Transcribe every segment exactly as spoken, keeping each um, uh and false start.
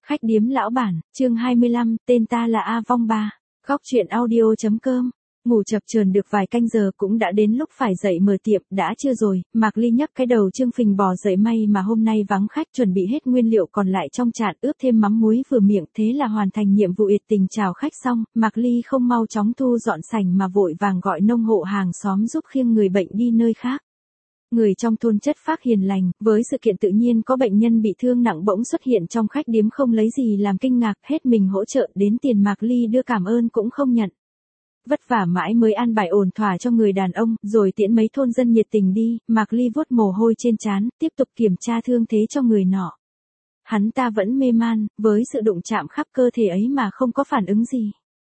Khách điếm lão bản, chương hai mươi lăm, tên ta là A Vong Ba. Góc truyện audio.com. Ngủ chập chờn được vài canh giờ cũng đã đến lúc phải dậy mở tiệm, đã chưa rồi, Mạc Ly nhấc cái đầu trương phình bò dậy, may mà hôm nay vắng khách, chuẩn bị hết nguyên liệu còn lại trong chạn, ướp thêm mắm muối vừa miệng, thế là hoàn thành nhiệm vụ nhiệt tình chào khách xong, Mạc Ly không mau chóng thu dọn sảnh mà vội vàng gọi nông hộ hàng xóm giúp khiêng người bệnh đi nơi khác. Người trong thôn chất phác hiền lành, với sự kiện tự nhiên có bệnh nhân bị thương nặng bỗng xuất hiện trong khách điếm không lấy gì làm kinh ngạc, hết mình hỗ trợ, đến tiền Mạc Ly đưa cảm ơn cũng không nhận. Vất vả mãi mới an bài ổn thỏa cho người đàn ông, rồi tiễn mấy thôn dân nhiệt tình đi, Mạc Ly vuốt mồ hôi trên trán, tiếp tục kiểm tra thương thế cho người nọ. Hắn ta vẫn mê man, với sự đụng chạm khắp cơ thể ấy mà không có phản ứng gì.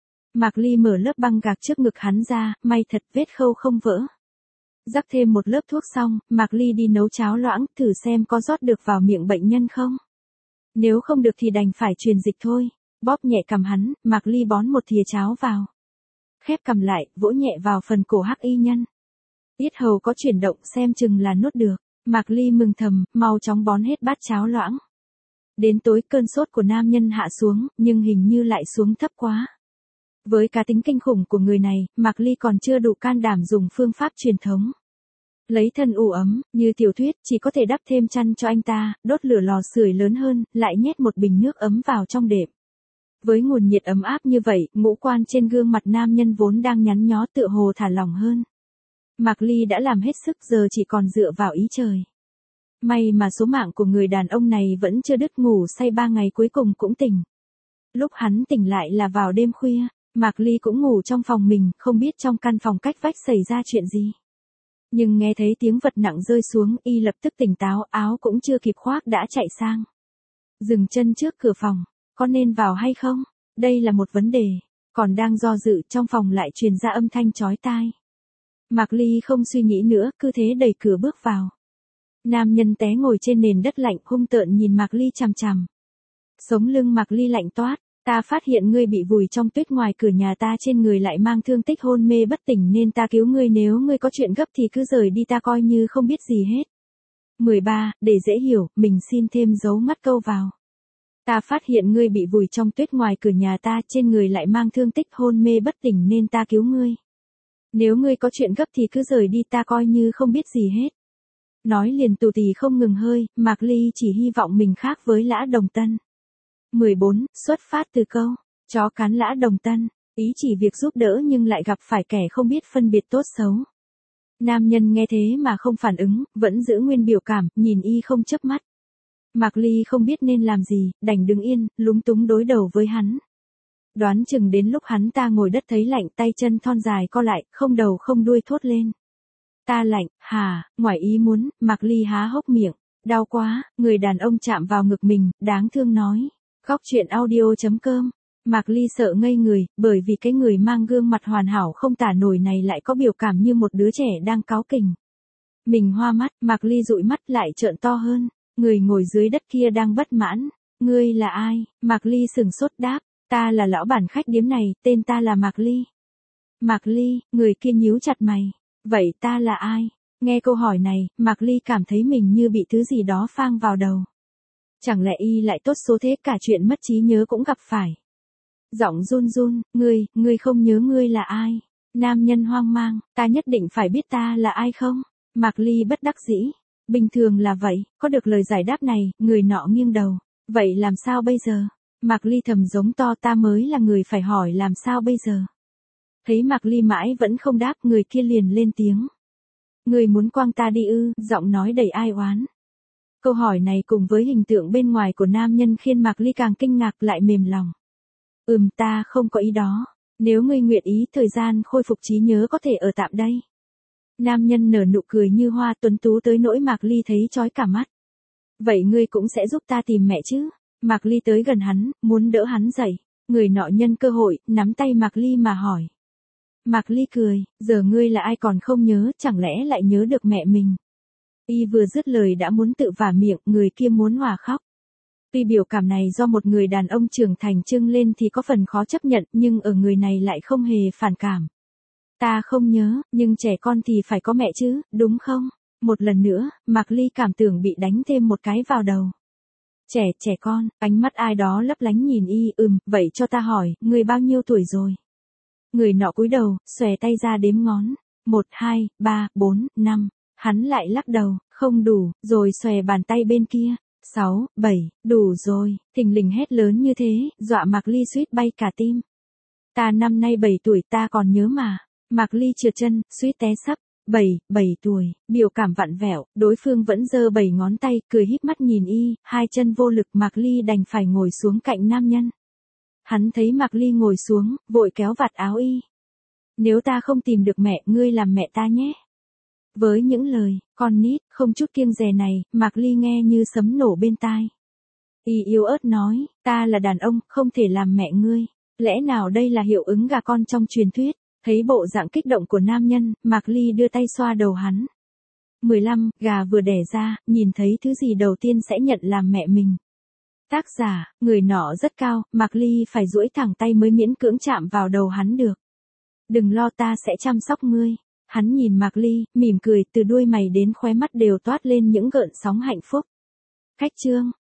Mạc Ly mở lớp băng gạc trước ngực hắn ra, may thật vết khâu không vỡ. Rắc thêm một lớp thuốc xong, Mạc Ly đi nấu cháo loãng, thử xem có rót được vào miệng bệnh nhân không. Nếu không được thì đành phải truyền dịch thôi. Bóp nhẹ cằm hắn, Mạc Ly bón một thìa cháo vào. Khép cằm lại, vỗ nhẹ vào phần cổ hắc y nhân. Yết hầu có chuyển động, xem chừng là nuốt được. Mạc Ly mừng thầm, mau chóng bón hết bát cháo loãng. Đến tối cơn sốt của nam nhân hạ xuống, nhưng hình như lại xuống thấp quá. Với cá tính kinh khủng của người này, Mạc Ly còn chưa đủ can đảm dùng phương pháp truyền thống. Lấy thân ủ ấm, như tiểu thuyết, chỉ có thể đắp thêm chăn cho anh ta, đốt lửa lò sưởi lớn hơn, lại nhét một bình nước ấm vào trong đệm. Với nguồn nhiệt ấm áp như vậy, ngũ quan trên gương mặt nam nhân vốn đang nhắn nhó tựa hồ thả lỏng hơn. Mạc Ly đã làm hết sức, giờ chỉ còn dựa vào ý trời. May mà số mạng của người đàn ông này vẫn chưa đứt, ngủ say ba ngày cuối cùng cũng tỉnh. Lúc hắn tỉnh lại là vào đêm khuya. Mạc Ly cũng ngủ trong phòng mình, không biết trong căn phòng cách vách xảy ra chuyện gì. Nhưng nghe thấy tiếng vật nặng rơi xuống, y lập tức tỉnh táo, áo cũng chưa kịp khoác đã chạy sang. Dừng chân trước cửa phòng, có nên vào hay không? Đây là một vấn đề. Còn đang do dự, trong phòng lại truyền ra âm thanh chói tai. Mạc Ly không suy nghĩ nữa, cứ thế đẩy cửa bước vào. Nam nhân té ngồi trên nền đất lạnh, hung tợn nhìn Mạc Ly chằm chằm. Sống lưng Mạc Ly lạnh toát. Ta phát hiện ngươi bị vùi trong tuyết ngoài cửa nhà ta, trên người lại mang thương tích, hôn mê bất tỉnh nên ta cứu ngươi, nếu ngươi có chuyện gấp thì cứ rời đi, ta coi như không biết gì hết. mười ba. Để dễ hiểu, mình xin thêm dấu mắt câu vào. Ta phát hiện ngươi bị vùi trong tuyết ngoài cửa nhà ta, trên người lại mang thương tích, hôn mê bất tỉnh nên ta cứu ngươi. Nếu ngươi có chuyện gấp thì cứ rời đi, ta coi như không biết gì hết. Nói liền tù tì không ngừng hơi, Mạc Ly chỉ hy vọng mình khác với Lã Đồng Tân. mười bốn. Xuất phát từ câu, chó cắn Lã Đồng Tân, ý chỉ việc giúp đỡ nhưng lại gặp phải kẻ không biết phân biệt tốt xấu. Nam nhân nghe thế mà không phản ứng, vẫn giữ nguyên biểu cảm, nhìn y không chớp mắt. Mạc Ly không biết nên làm gì, đành đứng yên, lúng túng đối đầu với hắn. Đoán chừng đến lúc hắn ta ngồi đất thấy lạnh, tay chân thon dài co lại, không đầu không đuôi thốt lên. Ta lạnh, hà, ngoài ý muốn, Mạc Ly há hốc miệng, đau quá, người đàn ông chạm vào ngực mình, đáng thương nói. Góc truyện audio.com. Mạc Ly sợ ngây người, bởi vì cái người mang gương mặt hoàn hảo không tả nổi này lại có biểu cảm như một đứa trẻ đang cáu kỉnh. Mình hoa mắt, Mạc Ly dụi mắt lại trợn to hơn, người ngồi dưới đất kia đang bất mãn. Ngươi là ai? Mạc Ly sừng sốt đáp, ta là lão bản khách điếm này, tên ta là Mạc Ly. Mạc Ly, người kia nhíu chặt mày, vậy ta là ai? Nghe câu hỏi này, Mạc Ly cảm thấy mình như bị thứ gì đó phang vào đầu. Chẳng lẽ y lại tốt số thế, cả chuyện mất trí nhớ cũng gặp phải. Giọng run run, ngươi, ngươi không nhớ ngươi là ai? Nam nhân hoang mang, ta nhất định phải biết ta là ai không? Mạc Ly bất đắc dĩ, bình thường là vậy, có được lời giải đáp này, người nọ nghiêng đầu. Vậy làm sao bây giờ? Mạc Ly thầm giống to, ta mới là người phải hỏi làm sao bây giờ? Thấy Mạc Ly mãi vẫn không đáp, người kia liền lên tiếng. Ngươi muốn quăng ta đi ư? Giọng nói đầy ai oán. Câu hỏi này cùng với hình tượng bên ngoài của nam nhân khiến Mạc Ly càng kinh ngạc lại mềm lòng. Ừm, ta không có ý đó. Nếu ngươi nguyện ý, thời gian khôi phục trí nhớ có thể ở tạm đây. Nam nhân nở nụ cười như hoa, tuấn tú tới nỗi Mạc Ly thấy chói cả mắt. Vậy ngươi cũng sẽ giúp ta tìm mẹ chứ? Mạc Ly tới gần hắn, muốn đỡ hắn dậy. Người nọ nhân cơ hội, nắm tay Mạc Ly mà hỏi. Mạc Ly cười, giờ ngươi là ai còn không nhớ, chẳng lẽ lại nhớ được mẹ mình? Y vừa dứt lời đã muốn tự vả miệng, người kia muốn hòa khóc. Tuy biểu cảm này do một người đàn ông trưởng thành trưng lên thì có phần khó chấp nhận, nhưng ở người này lại không hề phản cảm. Ta không nhớ, nhưng trẻ con thì phải có mẹ chứ, đúng không? Một lần nữa, Mạc Ly cảm tưởng bị đánh thêm một cái vào đầu. Trẻ, trẻ con, ánh mắt ai đó lấp lánh nhìn y, ừm, vậy cho ta hỏi, người bao nhiêu tuổi rồi? Người nọ cúi đầu, xòe tay ra đếm ngón. Một, hai, ba, bốn, năm. Hắn lại lắc đầu, không đủ, rồi xòe bàn tay bên kia. Sáu, bảy, đủ rồi, thình lình hét lớn như thế, dọa Mạc Ly suýt bay cả tim. Ta năm nay bảy tuổi ta còn nhớ mà. Mạc Ly trượt chân, suýt té sấp. Bảy, bảy tuổi, biểu cảm vặn vẹo, đối phương vẫn giơ bảy ngón tay, cười híp mắt nhìn y, hai chân vô lực Mạc Ly đành phải ngồi xuống cạnh nam nhân. Hắn thấy Mạc Ly ngồi xuống, vội kéo vạt áo y. Nếu ta không tìm được mẹ, ngươi làm mẹ ta nhé. Với những lời, con nít, không chút kiêng dè này, Mạc Ly nghe như sấm nổ bên tai. Y yếu ớt nói, ta là đàn ông, không thể làm mẹ ngươi. Lẽ nào đây là hiệu ứng gà con trong truyền thuyết? Thấy bộ dạng kích động của nam nhân, Mạc Ly đưa tay xoa đầu hắn. mười lăm, gà vừa đẻ ra, nhìn thấy thứ gì đầu tiên sẽ nhận làm mẹ mình. Tác giả, người nọ rất cao, Mạc Ly phải duỗi thẳng tay mới miễn cưỡng chạm vào đầu hắn được. Đừng lo, ta sẽ chăm sóc ngươi. Hắn nhìn Mạc Ly, mỉm cười, từ đuôi mày đến khóe mắt đều toát lên những gợn sóng hạnh phúc. Khách chương